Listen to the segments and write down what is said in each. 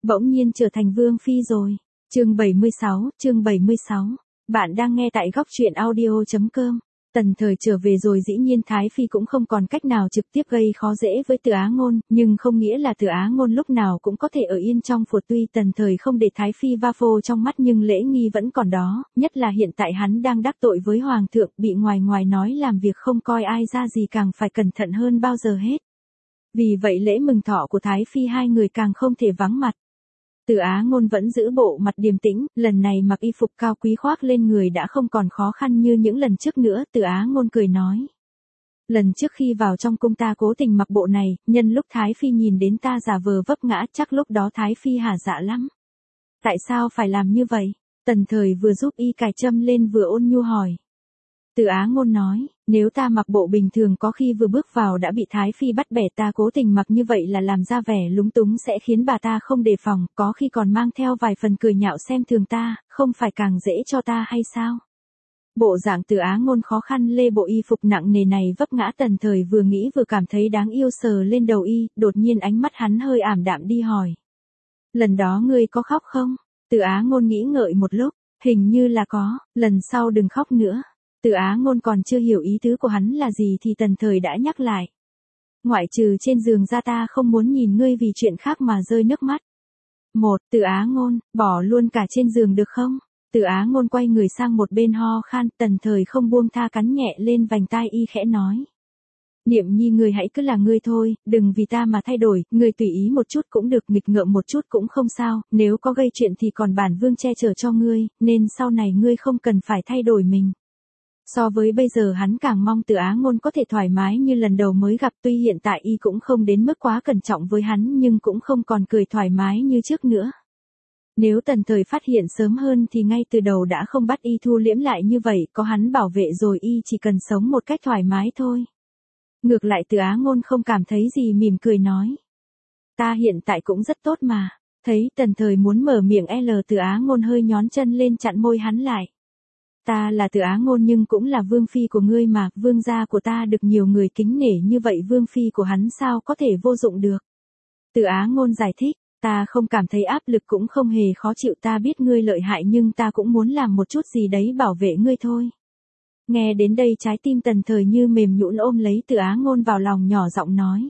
bỗng nhiên trở thành vương phi rồi. Chương 76. Bạn đang nghe tại góc truyện audio.com. Tần Thời trở về rồi, dĩ nhiên Thái Phi cũng không còn cách nào trực tiếp gây khó dễ với Từ Á Ngôn, nhưng không nghĩa là Từ Á Ngôn lúc nào cũng có thể ở yên trong phủ. Tuy Tần Thời không để Thái Phi va phô trong mắt nhưng lễ nghi vẫn còn đó, nhất là hiện tại hắn đang đắc tội với Hoàng thượng, bị ngoài nói làm việc không coi ai ra gì, càng phải cẩn thận hơn bao giờ hết. Vì vậy lễ mừng thọ của Thái Phi hai người càng không thể vắng mặt. Từ Á Ngôn vẫn giữ bộ mặt điềm tĩnh, lần này mặc y phục cao quý khoác lên người đã không còn khó khăn như những lần trước nữa. Từ Á Ngôn cười nói: lần trước khi vào trong cung ta cố tình mặc bộ này, nhân lúc Thái Phi nhìn đến ta giả vờ vấp ngã, chắc lúc đó Thái Phi hả dạ lắm. Tại sao phải làm như vậy? Tần Thời vừa giúp y cài châm lên vừa ôn nhu hỏi. Từ Á Ngôn nói, nếu ta mặc bộ bình thường có khi vừa bước vào đã bị Thái Phi bắt bẻ, ta cố tình mặc như vậy là làm ra vẻ lúng túng sẽ khiến bà ta không đề phòng, có khi còn mang theo vài phần cười nhạo xem thường ta, không phải càng dễ cho ta hay sao? Bộ dạng Từ Á Ngôn khó khăn lê bộ y phục nặng nề này vấp ngã, Tần Thời vừa nghĩ vừa cảm thấy đáng yêu, sờ lên đầu y, đột nhiên ánh mắt hắn hơi ảm đạm đi hỏi. Lần đó ngươi có khóc không? Từ Á Ngôn nghĩ ngợi một lúc, hình như là có, lần sau đừng khóc nữa. Từ Á Ngôn còn chưa hiểu ý tứ của hắn là gì thì Tần Thời đã nhắc lại. Ngoại trừ trên giường ra ta không muốn nhìn ngươi vì chuyện khác mà rơi nước mắt. Từ Á Ngôn, bỏ luôn cả trên giường được không? Từ Á Ngôn quay người sang một bên ho khan, Tần Thời không buông tha cắn nhẹ lên vành tai y khẽ nói. Niệm Nhi, ngươi hãy cứ là ngươi thôi, đừng vì ta mà thay đổi, ngươi tùy ý một chút cũng được, nghịch ngợm một chút cũng không sao, nếu có gây chuyện thì còn bản vương che chở cho ngươi, nên sau này ngươi không cần phải thay đổi mình. So với bây giờ hắn càng mong Từ Á Ngôn có thể thoải mái như lần đầu mới gặp, tuy hiện tại y cũng không đến mức quá cẩn trọng với hắn nhưng cũng không còn cười thoải mái như trước nữa. Nếu Tần Thời phát hiện sớm hơn thì ngay từ đầu đã không bắt y thu liễm lại như vậy, có hắn bảo vệ rồi y chỉ cần sống một cách thoải mái thôi. Ngược lại Từ Á Ngôn không cảm thấy gì, mỉm cười nói. Ta hiện tại cũng rất tốt mà. Thấy Tần Thời muốn mở miệng Từ Á Ngôn hơi nhón chân lên chặn môi hắn lại. Ta là Từ Á Ngôn nhưng cũng là vương phi của ngươi mà, vương gia của ta được nhiều người kính nể như vậy, vương phi của hắn sao có thể vô dụng được. Từ Á Ngôn giải thích, ta không cảm thấy áp lực cũng không hề khó chịu, ta biết ngươi lợi hại nhưng ta cũng muốn làm một chút gì đấy bảo vệ ngươi thôi. Nghe đến đây trái tim Tần Thời như mềm nhũn, ôm lấy Từ Á Ngôn vào lòng nhỏ giọng nói.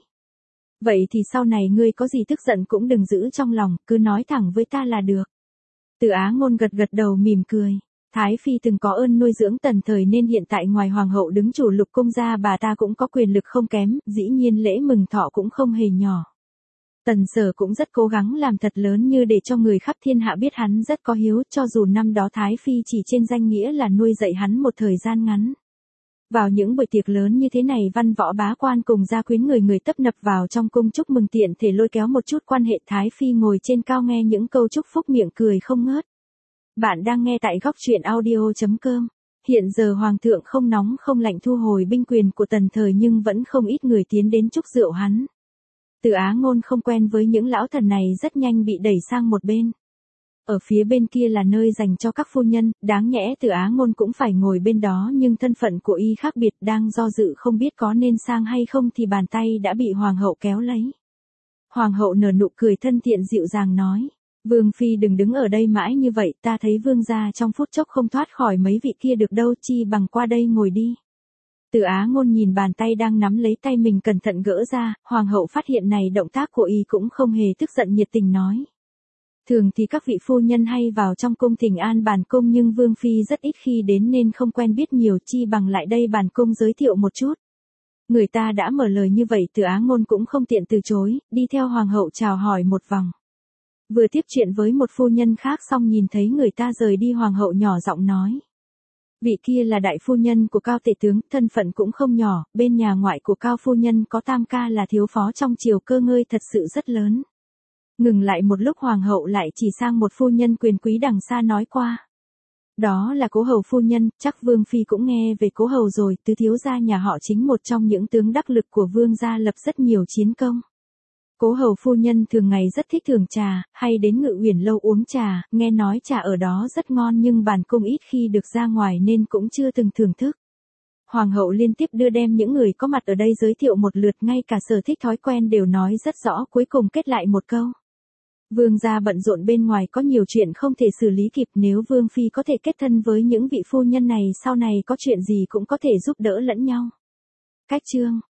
Vậy thì sau này ngươi có gì tức giận cũng đừng giữ trong lòng, cứ nói thẳng với ta là được. Từ Á Ngôn gật đầu mỉm cười. Thái Phi từng có ơn nuôi dưỡng Tần Thời nên hiện tại ngoài hoàng hậu đứng chủ lục cung ra, bà ta cũng có quyền lực không kém, dĩ nhiên lễ mừng thọ cũng không hề nhỏ. Tần Sở cũng rất cố gắng làm thật lớn như để cho người khắp thiên hạ biết hắn rất có hiếu, cho dù năm đó Thái Phi chỉ trên danh nghĩa là nuôi dạy hắn một thời gian ngắn. Vào những buổi tiệc lớn như thế này, văn võ bá quan cùng gia quyến người tấp nập vào trong cung chúc mừng, tiện thể lôi kéo một chút quan hệ. Thái Phi ngồi trên cao nghe những câu chúc phúc miệng cười không ngớt. Bạn đang nghe tại góc truyện audio.com. Hiện giờ Hoàng thượng không nóng không lạnh thu hồi binh quyền của Tần Thời nhưng vẫn không ít người tiến đến chúc rượu hắn. Từ Á Ngôn không quen với những lão thần này, rất nhanh bị đẩy sang một bên. Ở phía bên kia là nơi dành cho các phu nhân, đáng nhẽ Từ Á Ngôn cũng phải ngồi bên đó nhưng thân phận của y khác biệt, đang do dự không biết có nên sang hay không thì bàn tay đã bị Hoàng hậu kéo lấy. Hoàng hậu nở nụ cười thân thiện dịu dàng nói. Vương phi đừng đứng ở đây mãi như vậy, ta thấy vương gia trong phút chốc không thoát khỏi mấy vị kia được đâu, chi bằng qua đây ngồi đi. Từ Á Ngôn nhìn bàn tay đang nắm lấy tay mình cẩn thận gỡ ra, hoàng hậu phát hiện này động tác của y cũng không hề tức giận, nhiệt tình nói. Thường thì các vị phu nhân hay vào trong cung thỉnh an bản cung nhưng vương phi rất ít khi đến nên không quen biết nhiều, chi bằng lại đây bản cung giới thiệu một chút. Người ta đã mở lời như vậy Từ Á Ngôn cũng không tiện từ chối, đi theo hoàng hậu chào hỏi một vòng. Vừa tiếp chuyện với một phu nhân khác xong nhìn thấy người ta rời đi, hoàng hậu nhỏ giọng nói. Vị kia là đại phu nhân của Cao tể tướng, thân phận cũng không nhỏ, bên nhà ngoại của Cao phu nhân có tam ca là thiếu phó trong triều, cơ ngơi thật sự rất lớn. Ngừng lại một lúc hoàng hậu lại chỉ sang một phu nhân quyền quý đằng xa nói qua. Đó là Cố hầu phu nhân, chắc vương phi cũng nghe về Cố hầu rồi, tứ thiếu gia nhà họ chính một trong những tướng đắc lực của vương gia, lập rất nhiều chiến công. Cố hầu phu nhân thường ngày rất thích thưởng trà, hay đến Ngự Uyển lâu uống trà, nghe nói trà ở đó rất ngon nhưng bản cung ít khi được ra ngoài nên cũng chưa từng thưởng thức. Hoàng hậu liên tiếp đưa đem những người có mặt ở đây giới thiệu một lượt, ngay cả sở thích thói quen đều nói rất rõ, cuối cùng kết lại một câu. Vương gia bận rộn bên ngoài có nhiều chuyện không thể xử lý kịp, nếu Vương phi có thể kết thân với những vị phu nhân này sau này có chuyện gì cũng có thể giúp đỡ lẫn nhau. Cách chương